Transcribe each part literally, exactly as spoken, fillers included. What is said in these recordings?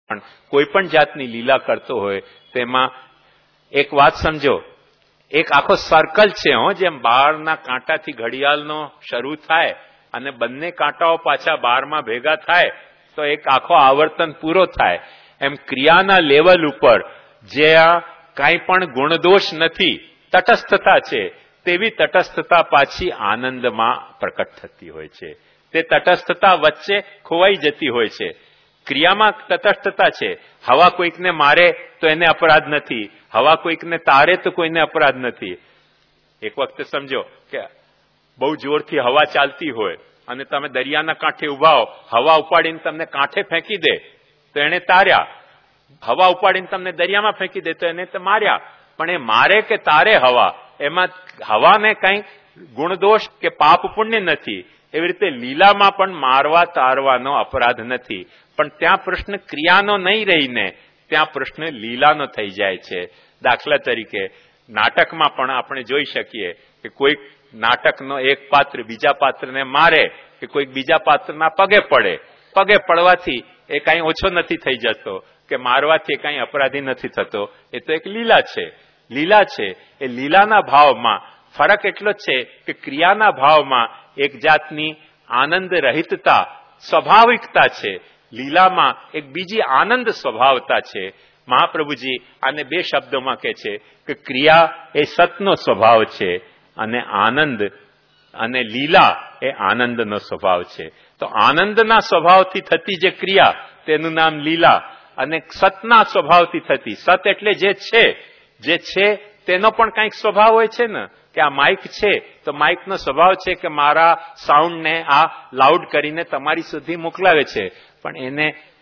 પણ કોઈ પણ જાતની લીલા કરતો હોય તેમાં એક વાત સમજો, એક આખો સર્કલ છે હો, જેમ બારના કાંટાથી ઘડિયાળનો શરૂ થાય અને બંને કાંટાઓ પાછા બારમાં ભેગા થાય તો એક આખો આવર્તન પૂરો થાય, એમ ક્રિયાના લેવલ ઉપર જ્યાં કાંઈ પણ ગુણદોષ નથી, તટસ્થતા છે, તેવી તટસ્થતા પાછી આનંદમાં પ્રકટ થતી હોય છે. તે તટસ્થતા વચ્ચે ખોવાઈ જતી હોય છે. ક્રિયામાં તટસ્થતા છે. હવા કોઈકને મારે તો એને અપરાધ નથી, હવા કોઈકને તારે તો કોઈને અપરાધ નથી. એક વખતે સમજો કે બહુ જોરથી હવા ચાલતી હોય અને તમે દરિયાના કાંઠે ઉભા હો, હવા ઉપાડીને તમને કાંઠે ફેંકી દે તો એને તાર્યા, હવા ઉપાડીને તમને દરિયામાં ફેંકી દે તો એને તો માર્યા. પણ એ મારે કે તારે હવા, એમાં હવાને કઈ ગુણદોષ કે પાપ પુણ્ય નથી. એવી રીતે લીલામાં પણ મારવા તારવાનો અપરાધ નથી, પણ ત્યાં પ્રશ્ન ક્રિયાનો નહીં રહીને ત્યાં પ્રશ્ન લીલાનો થઈ જાય છે. દાખલા તરીકે નાટકમાં પણ આપણે જોઈ શકીએ કે કોઈક નાટકનો એક પાત્ર બીજા પાત્રને મારે કે કોઈક બીજા પાત્રના પગે પડે. પગે પડવાથી એ કઈ ઓછો નથી થઈ જતો કે મારવાથી એ કઈ અપરાધી નથી થતો. એ તો એક લીલા છે. લીલા છે એ લીલાના ભાવમાં ફરક એટલો જ છે કે ક્રિયાના ભાવમાં એક જાતની આનંદ રહિતતા સ્વાભાવિકતા છે, લીલામાં એક બીજી આનંદ સ્વભાવતા છે. મહાપ્રભુજી આને બે શબ્દોમાં કહે છે કે ક્રિયા એ સતનો સ્વભાવ છે અને આનંદ અને લીલા એ આનંદનો સ્વભાવ છે. તો આનંદના સ્વભાવથી થતી જે ક્રિયા તેનું નામ લીલા, અને સતના સ્વભાવથી થતી, સત એટલે જે છે, જે છે તેનો પણ કંઈક સ્વભાવ હોય છે ને, કે આ માઇક છે તો માઇકનો સ્વભાવ છે કે મારા સાઉન્ડને આ લાઉડ કરીને તમારી સુધી મોકલાવે છે, પણ એને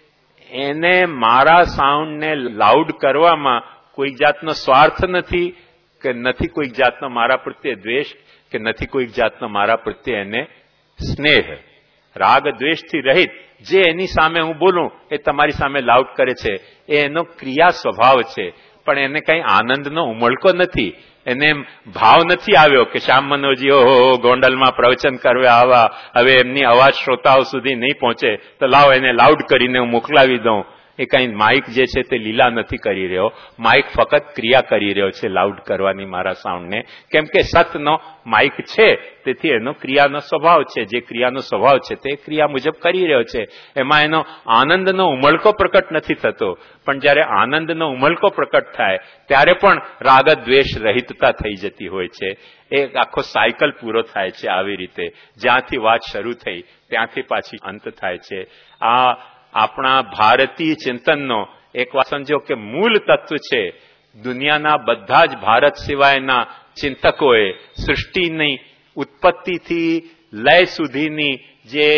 એને મારા સાઉન્ડને લાઉડ કરવામાં કોઈક જાતનો સ્વાર્થ નથી કે નથી કોઈક જાતનો મારા પ્રત્યે દ્વેષ કે નથી કોઈક જાતનો મારા પ્રત્યે એને સ્નેહ. રાગ દ્વેષથી રહિત જે એની સામે હું બોલું એ તમારી સામે લાઉડ કરે છે, એ એનો ક્રિયા સ્વભાવ છે, પણ એને કઈ આનંદનો ઉમળકો નથી. એને ભાવ નથી આવ્યો કે શ્યામ મનોજી ઓહો ગોંડલમાં પ્રવચન કરવા આવા, હવે એમની અવાજ શ્રોતાઓ સુધી નહીં પહોંચે તો લાવ એને લાઉડ કરીને હું મોકલાવી દઉં. એ કઈ માઇક જે છે તે લીલા નથી કરી રહ્યો, માઇક ફક્ત ક્રિયા કરી રહ્યો છે લાઉડ કરવાની મારા સાઉન્ડને, કેમ કે સતનો માઇક છે તેથી એનો ક્રિયાનો સ્વભાવ છે. જે ક્રિયાનો સ્વભાવ છે તે ક્રિયા મુજબ કરી રહ્યો છે. એમાં એનો આનંદનો ઉમળકો પ્રકટ નથી થતો, પણ જયારે આનંદનો ઉમળકો પ્રકટ થાય ત્યારે પણ રાગ દ્વેષ રહિતતા થઈ જતી હોય છે. એ આખો સાયકલ પૂરો થાય છે. આવી રીતે જ્યાંથી વાત શરૂ થઈ ત્યાંથી પાછી અંત થાય છે. આ આપણા ભારતીય ચિંતનનો એક વાત સમજો કે મૂળ તત્વ છે. દુનિયાના બધા જ ભારત સિવાયના ચિંતકોએ સૃષ્ટિની ઉત્પત્તિથી લય સુધીની જે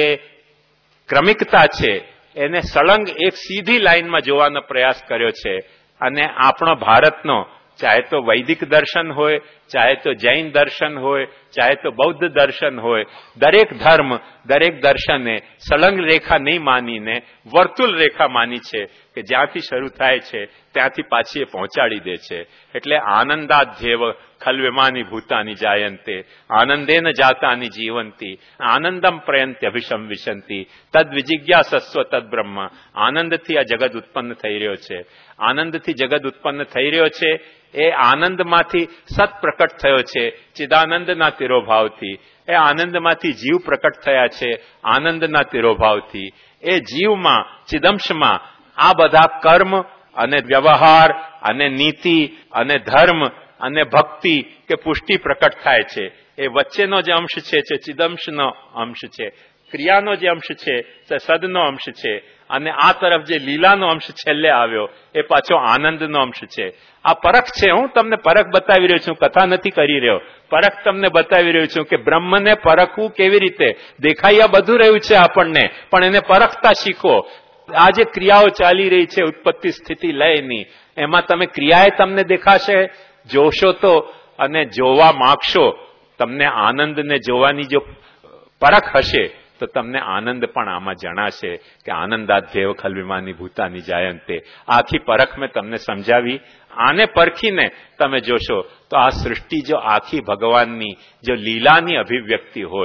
ક્રમિકતા છે એને સળંગ એક સીધી લાઈનમાં જોવાનો પ્રયાસ કર્યો છે. અને આપણો ભારતનો ચાહે તો વૈદિક દર્શન હોય, ચાહે તો જૈન દર્શન હોય, ચાહે તો બૌદ્ધ દર્શન હોય, દરેક ધર્મ દરેક દર્શને સળંગ રેખા નહીં માનીને વર્તુળ રેખા માની છે કે જ્યાંથી શરૂ થાય છે ત્યાંથી પાછી એ પહોંચાડી દે છે. એટલે આનંદાધ્યેવ ખલ્વ્યમાની ભૂતાની જાયંતે આનંદેન જાતાની જીવંતી આનંદમ પ્રયંત્ય અભિશમ વિશંતિ તદ વિજિજ્ઞાસસ્વ તદ બ્રહ્મ. આનંદથી આ જગત ઉત્પન્ન થઈ રહ્યો છે. આનંદથી જગત ઉત્પન્ન થઈ રહ્યો છે. એ આનંદમાંથી સત પ્રકટ થયો છે ચિદાનંદના તિરોભાવથી. એ આનંદમાંથી જીવ પ્રકટ થયા છે આનંદના તિરોભાવથી. એ જીવમાં ચિદંશમાં આ બધા કર્મ અને વ્યવહાર અને નીતિ અને ધર્મ અને ભક્તિ કે પુષ્ટિ પ્રકટ થાય છે. એ વચ્ચેનો જે અંશ છે તે ચિદંશનો અંશ છે, ક્રિયાનો જે અંશ છે તે સદનો અંશ છે, અને આ તરફ જે લીલાનો અંશ છેલ્લે આવ્યો એ પાછો આનંદનો અંશ છે. આ પરખ છે. હું તમને પરખ બતાવી રહ્યો છું, કથા નથી કરી રહ્યો. પરખ તમને બતાવી રહ્યો છું કે બ્રહ્મને પરખવું કેવી રીતે. દેખાઈ આ બધું રહ્યું છે આપણને, પણ એને પરખતા શીખો. આ જે ક્રિયાઓ ચાલી રહી છે ઉત્પત્તિ સ્થિતિ લયની, એમાં તમે ક્રિયાએ તમને દેખાશે, જોશો તો અને જોવા માંગશો, તમને આનંદને જોવાની જો પરખ હશે તો તમને આનંદ પણ આમાં જણાશે કે આનંદાધ્યેવ ખલ્વ્યમાની ભૂતાની જાયંતે. આખી પરખ મેં તમને સમજાવી. આને પરખીને તમે જોશો તો આ સૃષ્ટિ જો આખી ભગવાનની જો લીલાની અભિવ્યક્તિ હોય તો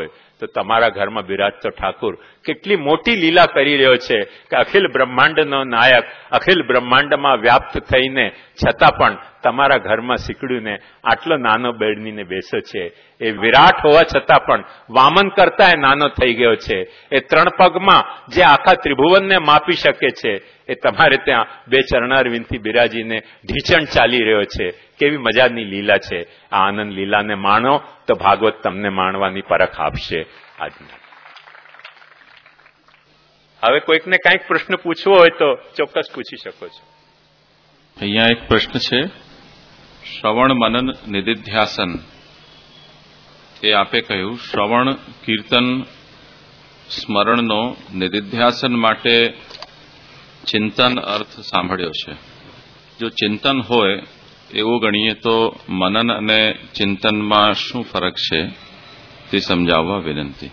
તો તમારા ઘરમાં બિરાજતો ઠાકુર કેટલી મોટી લીલા કરી રહ્યો છે કે અખિલ બ્રહ્માંડનો નાયક અખિલ બ્રહ્માંડમાં વ્યાપ્ત થઈને છતાં પણ તમારા ઘરમાં સીકડ્યુંને આટલો નાનો બેડનીને બેસો છે. એ વિરાટ હોવા છતાં પણ વામન કરતા એ નાનો થઈ ગયો છે. એ ત્રણ પગમાં જે આખા ત્રિભુવનને માપી શકે છે એ તમારે ત્યાં બે ચરણારવિંદથી બિરાજીને ઢીચણ ચાલી રહ્યો છે. કેવી મજાની લીલા છે. આ આનંદ લીલાને માણો તો ભાગવત તમને માણવાની પરખ આપશે. આજના હવે કોઈકને કંઈક પ્રશ્ન પૂછવો હોય તો ચોક્કસ પૂછી શકો છો. અહીંયા એક પ્રશ્ન છે, શ્રવણ મનન નિધિધ્યાસન, એ આપે કહ્યું શ્રવણ કીર્તન સ્મરણનો નિધિધ્યાસન માટે ચિંતન અર્થ સાંભળ્યો છે. જો ચિંતન હોય એવું ગણીએ તો મનન અને ચિંતનમાં શું ફરક છે તે સમજાવવા વિનંતી.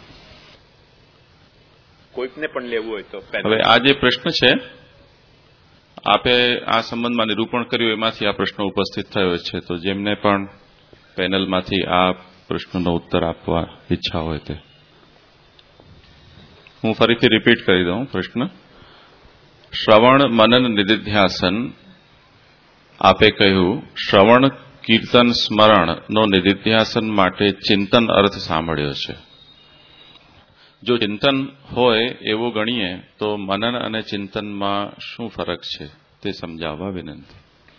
કોઈકને પણ લેવું હોય તો. હવે આ જે પ્રશ્ન છે આપે આ સંબંધમાં નિરૂપણ કર્યું એમાંથી આ પ્રશ્ન ઉપસ્થિત થયો છે, તો જેમને પણ પેનલમાંથી આ પ્રશ્નનો ઉત્તર આપવા ઈચ્છા હોય તે. હું ફરીથી રિપીટ કરી દઉં પ્રશ્ન. શ્રવણ મનન નિધિધ્યાસન આપે કહ્યું શ્રવણ કીર્તન સ્મરણનો નિધિધ્યાસન માટે ચિંતન અર્થ સાંભળ્યો છે. જો ચિંતન હોય એવું ગણીએ તો મનન અને ચિંતનમાં શું ફરક છે તે સમજાવવા વિનંતી.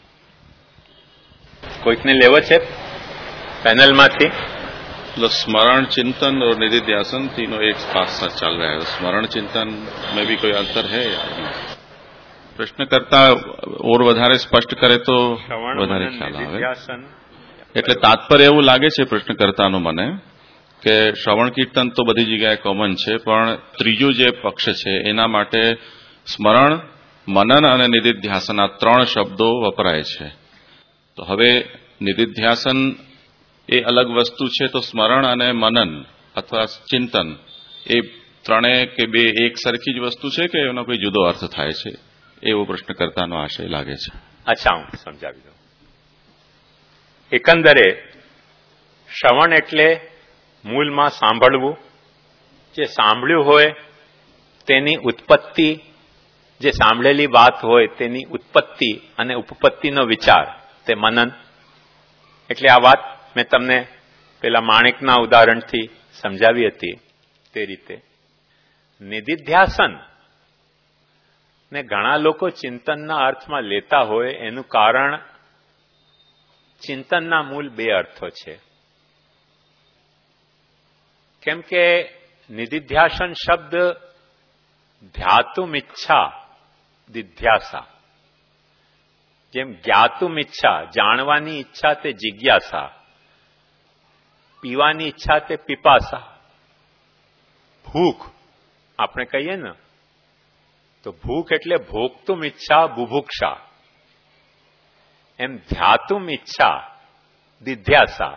કોઈકને લેવો છે પેનલમાંથી? स्मरण चिंतन और निधिध्यासन तीनों एक साथ साथ चल रहा है. स्मरण चिंतन में भी कोई अंतर है या नहीं? प्रश्न करता और વધારે સ્પષ્ટ કરે તો વધારે ખ્યાલ આવે. એટલે તાત્પર્ય એવું લાગે છે પ્રશ્નકર્તાનું મને કે શ્રવણ કીર્તન તો બધી જગ્યાએ કોમન છે, પણ ત્રીજું જે પક્ષ છે એના માટે સ્મરણ મનન અને નિધિધ્યાસન આ ત્રણ શબ્દો વપરાય છે. તો હવે નિધિધ્યાસન એ અલગ વસ્તુ છે, તો સ્મરણ અને મનન અથવા ચિંતન એ ત્રણે કે બે એક સરખી જ વસ્તુ છે કે એનો કોઈ જુદો અર્થ થાય છે, એવો પ્રશ્નકર્તાનો આશય લાગે છે. અચ્છા, હું સમજાવી દઉં. એકંદરે શ્રવણ એટલે મૂળમાં સાંભળવું, જે સાંભળ્યું હોય તેની ઉત્પત્તિ, જે સાંભળેલી વાત હોય તેની ઉત્પત્તિ અને ઉપપત્તિનો વિચાર, તે મનન. એટલે આ વાત મેં તમને પેલા માણેકના ઉદાહરણથી સમજાવી હતી તે રીતે. નિધિધ્યાસન ને ઘણા લોકો ચિંતનના અર્થમાં લેતા હોય એનું કારણ ચિંતનના મૂળ બે અર્થો છે. કેમ કે નિધિધ્યાસન શબ્દ ધ્યાતુમ ઈચ્છા દિધ્યાસા, જેમ જ્ઞાતુમ ઈચ્છા જાણવાની ઈચ્છા તે જિજ્ઞાસા, પીવાની ઈચ્છા તે પીપાસા, ભૂખ આપણે કહીએ ને તો ભૂખ એટલે ભોગતુમ ઈચ્છા બુભુક્ષા, એમ ધ્યાતુમ ઈચ્છા દિધ્યાસા.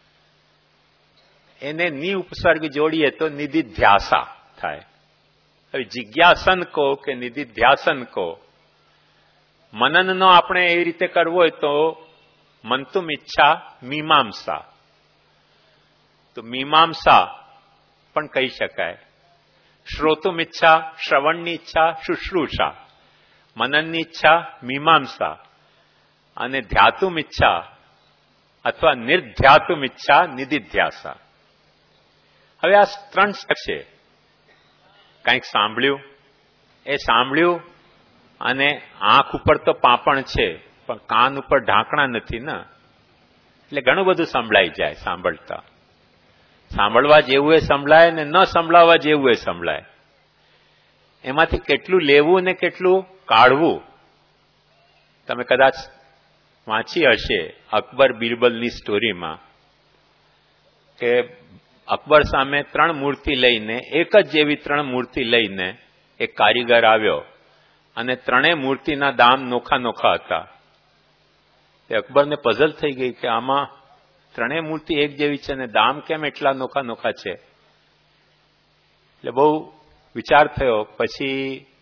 એને ની ઉપસર્ગ જોડીએ તો નિધિધ્યાસા થાય. હવે જિજ્ઞાસન કહો કે નિધિધ્યાસન કહો, મનનનો આપણે એવી રીતે કરવો હોય તો મંતુમ ઈચ્છા મીમાંસા, તો મીમાંસા પણ કહી શકાય. શ્રોતુમ ઈચ્છા શ્રવણની ઈચ્છા શુશ્રૂષા, મનનની ઈચ્છા મીમાંસા, અને ધ્યાતુમ ઈચ્છા અથવા નિર્ધ્યાતુમ ઈચ્છા નિધિધ્યાસા. હવે આ ત્રણ છે. કંઈક સાંભળ્યું, એ સાંભળ્યું અને આંખ ઉપર તો પાંપણ છે પણ કાન ઉપર ઢાંકણા નથી ને, એટલે ઘણું બધું સંભળાઈ જાય સાંભળતા. સાંભળવા જેવું એ સંભળાય ને ન સંભળાવવા જેવું એ સંભળાય. એમાંથી કેટલું લેવું ને કેટલું કાઢવું. તમે કદાચ વાંચી હશે અકબર બિરબલની સ્ટોરીમાં કે અકબર સામે ત્રણ મૂર્તિ લઈને, એક જ જેવી ત્રણ મૂર્તિ લઈને એક કારીગર આવ્યો અને ત્રણેય મૂર્તિના દામ નોખા નોખા હતા. એ અકબરને પઝલ થઈ ગઈ કે આમાં ત્રણેય મૂર્તિ એક જેવી છે ને દામ કેમ એટલા નોખા નોખા છે. એટલે બહુ વિચાર થયો. પછી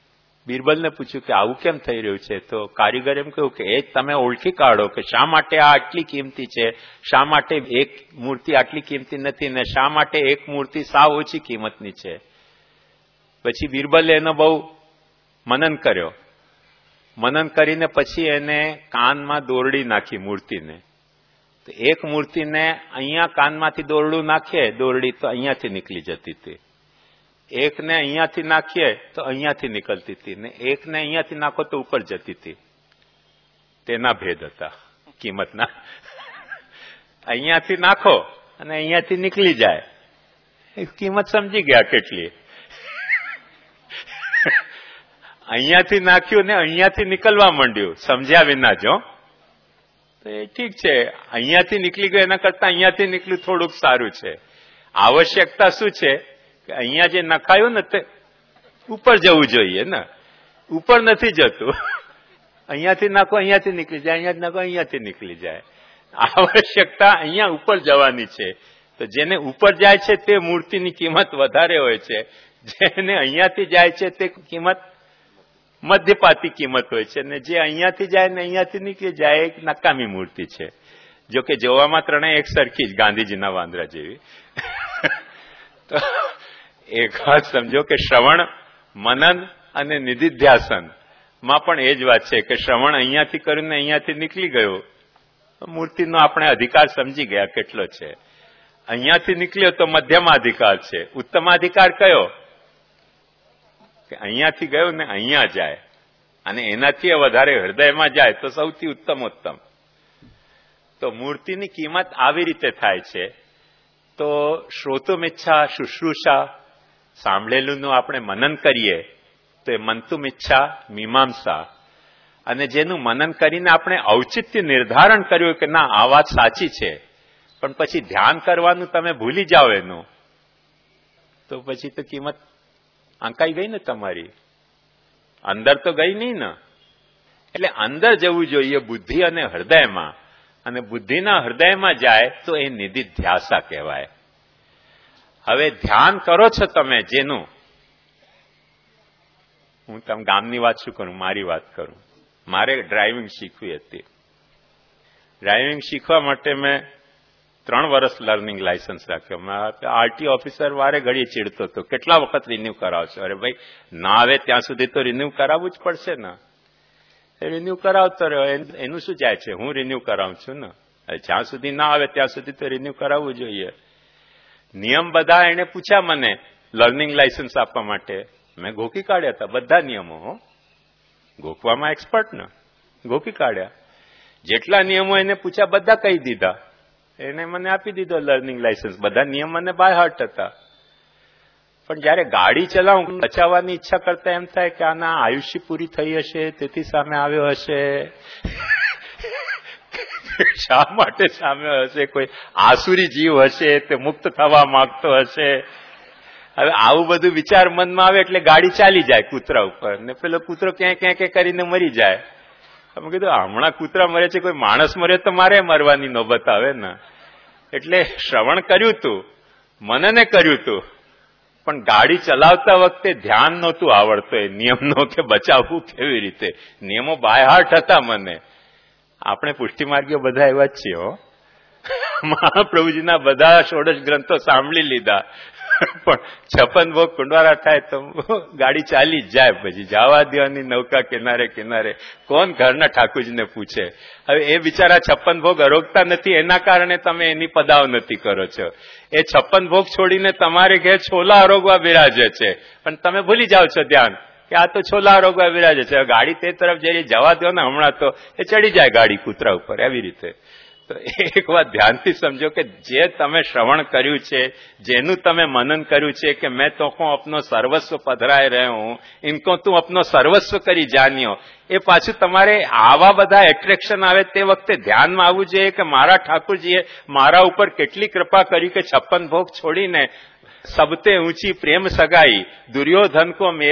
બિરબલને પૂછ્યું કે આવું કેમ થઈ રહ્યું છે? તો કારીગર એમ કહ્યું કે એ તમે ઓળખી કાઢો કે શા માટે આ આટલી કિંમતી છે, શા માટે એક મૂર્તિ આટલી કિંમતી નથી ને શા માટે એક મૂર્તિ સાવ ઓછી કિંમતની છે. પછી બિરબલે એનો બહુ મનન કર્યો. મનન કરીને પછી એને કાનમાં દોરડી નાખી મૂર્તિને. તો એક મૂર્તિને અહીંયા કાનમાંથી દોરડું નાખીએ દોરડી તો અહીંયાથી નીકળી જતી હતી, એકને અહીંયાથી નાખીએ તો અહીંયાથી નીકળતી હતી, ને એકને અહીંયાથી નાખો તો ઉપર જતી હતી. તેના ભેદ હતા કિંમતના. અહીંયાથી નાખો અને અહીંયાથી નીકળી જાય, એ કિંમત સમજી ગયા કેટલી. અહીંયાથી નાખ્યું ને અહીંયાથી નીકળવા માંડ્યું સમજ્યા વિના જો, તો એ ઠીક છે. અહીંયાથી નીકળી ગયું એના કરતા અહીંયાથી નીકળ્યું થોડુંક સારું છે. આવશ્યકતા શું છે કે અહીંયા જે નખાયું ને તે ઉપર જવું જોઈએ ને, ઉપર નથી જતું. અહીંયાથી નાખો અહીંયાથી નીકળી જાય, અહીંયા નાખો અહીંયાથી નીકળી જાય. આવશ્યકતા અહીંયા ઉપર જવાની છે. તો જેને ઉપર જાય છે તે મૂર્તિની કિંમત વધારે હોય છે, જેને અહીંયાથી જાય છે તે કિંમત મધ્યપાતી કિંમત હોય છે, ને જે અહીંયાથી જાય ને અહીંયાથી નીકળી જાય એક નકામી મૂર્તિ છે. જોકે જોવામાં ત્રણેય એક સરખી જ, ગાંધીજીના વાંદરા જેવી. તો એક વાત સમજો કે શ્રવણ, મનન અને નિધિધ્યાસન માં પણ એ જ વાત છે કે શ્રવણ અહીંયાથી કર્યું ને અહીંયાથી નીકળી ગયો, મૂર્તિનો આપણે અધિકાર સમજી ગયા કેટલો છે. અહીંયાથી નીકળ્યો તો મધ્યમાધિકાર છે. ઉત્તમાધિકાર કયો? કે અહીંયાથી ગયો ને અહીંયા જાય અને એનાથી વધારે હૃદયમાં જાય તો સૌથી ઉત્તમોત્તમ. તો મૂર્તિની કિંમત આવી રીતે થાય છે. તો શ્રોતુમિચ્છા, શુશ્રુષા, સાંભળેલુંનું આપણે મનન કરીએ તો એ મંતુમિચ્છા, મીમાંસા. અને જેનું મનન કરીને આપણે ઔચિત્ય નિર્ધારણ કર્યું કે ના આ વાત સાચી છે, પણ પછી ધ્યાન કરવાનું તમે ભૂલી જાઓ એનું, તો પછી તો કિંમત આંકાઈ ગઈ ને તમારી, અંદર તો ગઈ નહીં ને. એટલે અંદર જવું જોઈએ બુદ્ધિ અને હૃદયમાં, અને બુદ્ધિના હૃદયમાં જાય તો એ નિધિધ્યાસા કહેવાય. હવે ધ્યાન કરો છો તમે જેનું, હું તમે ગામની વાત શું કરું, મારી વાત કરું. મારે ડ્રાઇવિંગ શીખવી હતી. ડ્રાઇવિંગ શીખવા માટે મેં ત્રણ વર્ષ લર્નિંગ લાયસન્સ રાખ્યો. આરટી ઓફિસર વારે ઘડીએ ચીડતો હતો, કેટલા વખત રિન્યુ કરાવશો? અરે ભાઈ, ના આવે ત્યાં સુધી તો રિન્યુ કરાવવું જ પડશે ને. રિન્યુ કરાવતો રહ્યો, એનું શું જાય છે, હું રિન્યુ કરાવું છું ને. જ્યાં સુધી ના આવે ત્યાં સુધી તો રિન્યુ કરાવવું જોઈએ. નિયમ બધા એને પૂછ્યા મને લર્નિંગ લાયસન્સ આપવા માટે, મેં ગોકી કાઢ્યા હતા બધા નિયમો. હો, ગોખવામાં એક્સપર્ટ ને, ગોકી કાઢ્યા. જેટલા નિયમો એને પૂછ્યા બધા કહી દીધા. એને મને આપી દીધો લર્નિંગ લાયસન્સ. બધા નિયમ મને બાય હાર્ટ હતા. પણ જયારે ગાડી ચલાવું, બચાવવાની ઈચ્છા કરતા એમ થાય કે આના આયુષ્ય પૂરી થઈ હશે તેથી સામે આવ્યો હશે. શા માટે સામે હશે? કોઈ આસુરી જીવ હશે તે મુક્ત થવા માંગતો હશે. હવે આવું બધું વિચાર મનમાં આવે એટલે ગાડી ચાલી જાય કૂતરા ઉપર, ને પેલો કૂતરો ક્યાંય ક્યાંય કરીને મરી જાય. અમે કીધું હમણાં કૂતરા મરે છે, કોઈ માણસ મરે તો મારે મરવાની નોબત આવે ને. એટલે શ્રવણ કર્યું તું, મનને કર્યું તું, પણ ગાડી ચલાવતા વખતે ધ્યાન નહોતું આવડતું એ નિયમનો કે બચાવવું કેવી રીતે. નિયમો બાય હાર્ટ હતા મને. આપણે પુષ્ટિમાર્ગીઓ બધા એવા જ છીએ. હો, મહાપ્રભુજીના બધા ષોડશ ગ્રંથો સાંભળી લીધા, પણ છપ્પન ભોગ કુંડવારા થાય તો ગાડી ચાલી જ જાય. પછી જવા દેવાની નૌકા કિનારે કિનારે, કોણ ઘરના ઠાકુરજીને પૂછે? હવે એ બિચારા છપ્પન ભોગ અરોગતા નથી, એના કારણે તમે એની પદાવનતી કરો છો. એ છપ્પન ભોગ છોડીને તમારે ઘેર છોલા અરોગવા બિરાજે છે, પણ તમે ભૂલી જાઓ છો ધ્યાન કે આ તો છોલા અરોગવા બિરાજે છે. ગાડી તે તરફ જઈ જવા દો ને, હમણાં તો એ ચડી જાય ગાડી કૂતરા ઉપર. એવી રીતે તો એક વાત ધ્યાનથી સમજો કે જે તમે શ્રવણ કર્યું છે, જેનું તમે મનન કર્યું છે કે મેં તો હું અપનો સર્વસ્વ પધરાય રહ્યો હું, ઇનકો તું અપનો સર્વસ્વ કરી જાન્યો, એ પાછું તમારે આવા બધા એટ્રેક્શન આવે તે વખતે ધ્યાનમાં આવવું જોઈએ કે મારા ઠાકુરજીએ મારા ઉપર કેટલી કૃપા કરી કે છપ્પન ભોગ છોડીને સબતે ઊંચી પ્રેમ સગાઈ દુર્યોધન કો